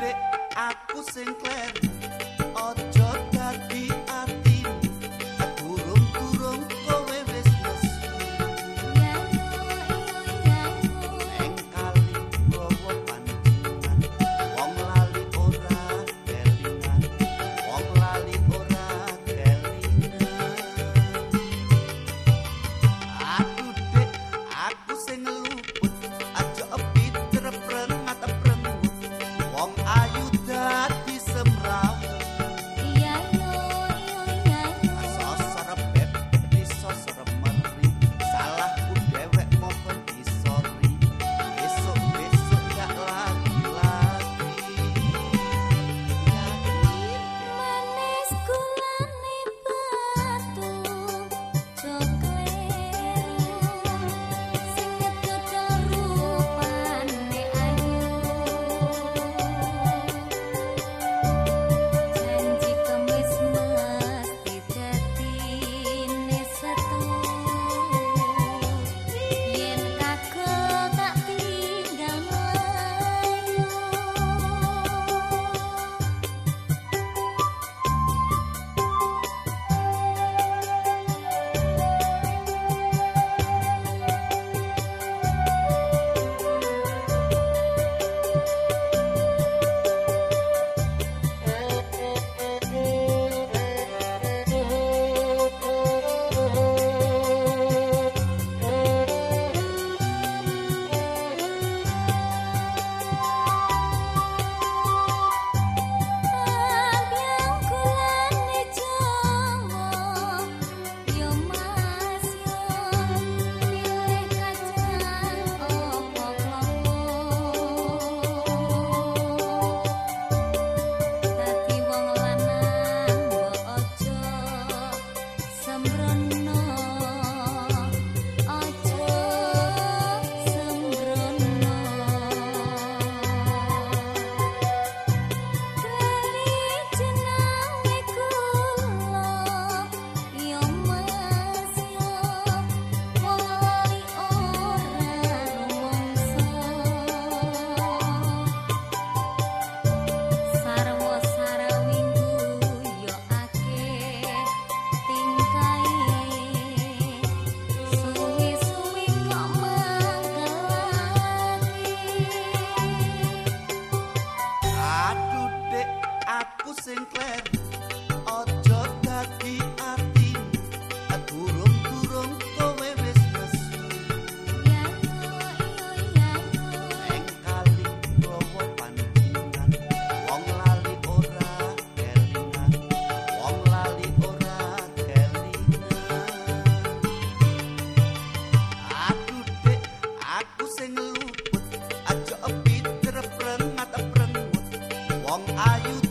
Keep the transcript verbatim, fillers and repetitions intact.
Dek, aku sing kler ojo dadi atimu durung-durung kowe wis nesu ya ya ning kali gowo panjenengan wong lali ora kelingan wong lali ora kelingan aduh Dek, aku sing ngeluput aja pinter prengat prengut wong ayu dadi semrawut iya yo iya sosor beb disosor meri salahku dewek mohon disori besok-besok gak lagi-lagi manis gulane batu coklat sing ngetut rupane ayu janji kemis mesti dadine setu yen kagok tak tinggal mlayu Ambyang kulane Jawa yo Mas yo milih kacang opo klopo dadi wong lanang mbok aja sembrono aja sembrono Kali jenenge kula yo Mas yo wong lali ora rumangsa sarwa sarawinggu yo akeh tingkae suwi-suwi kok mangkelati aduh Dek, aku sing kler ojo dadi atimu durung-durung kowe wis nesu ya iya ning kali gowo panjenengan wong lali ora kelingan wong lali ora kelingan aduh Dek, aku sing ngeluput aja pinter prengat prengut wong ayu